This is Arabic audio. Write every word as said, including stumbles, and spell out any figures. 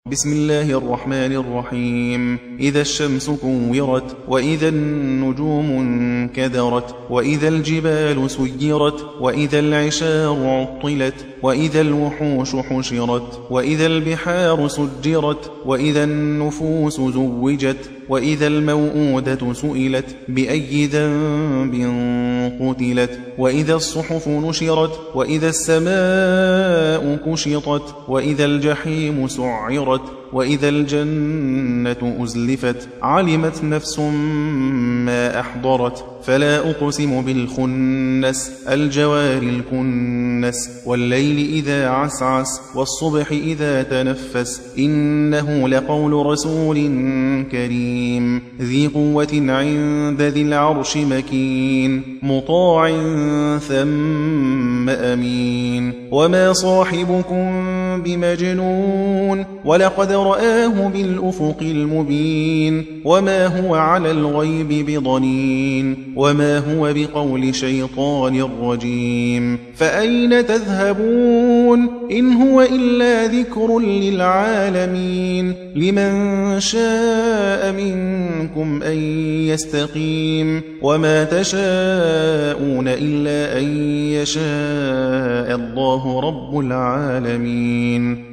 بسم الله الرحمن الرحيم. إذا الشمس كورت، وإذا النجوم انكدرت، وإذا الجبال سيرت، وإذا العشار عطلت، وإذا الوحوش حشرت، وإذا البحار سجرت، وإذا النفوس زوجت، وإذا الموءودة سئلت بأي ذنب قتلت، وإذا الصحف نشرت، وإذا السماء كشطت، وإذا الجحيم سعرت، وإذا الجنة أزلفت. علمت نفس ما أحضرت. فلا أقسم بالخنس، الجوار الكنس، والليل إذا عسعس، والصبح إذا تنفس. إنه لقول رسول كريم ذي قوة عند ذي العرش مكين، مطاع ثم أمين. وما صاحبكم بمجنون، ولقد رآه بالأفق المبين. وما هو على الغيب بضنين، وما هو بقول شيطان رجيم. فأين تذهبون؟ إن هو إلا ذكر للعالمين. لمن شاء منكم أن يستقيم. وما تشاءون إلا أن يشاء الله رب العالمين.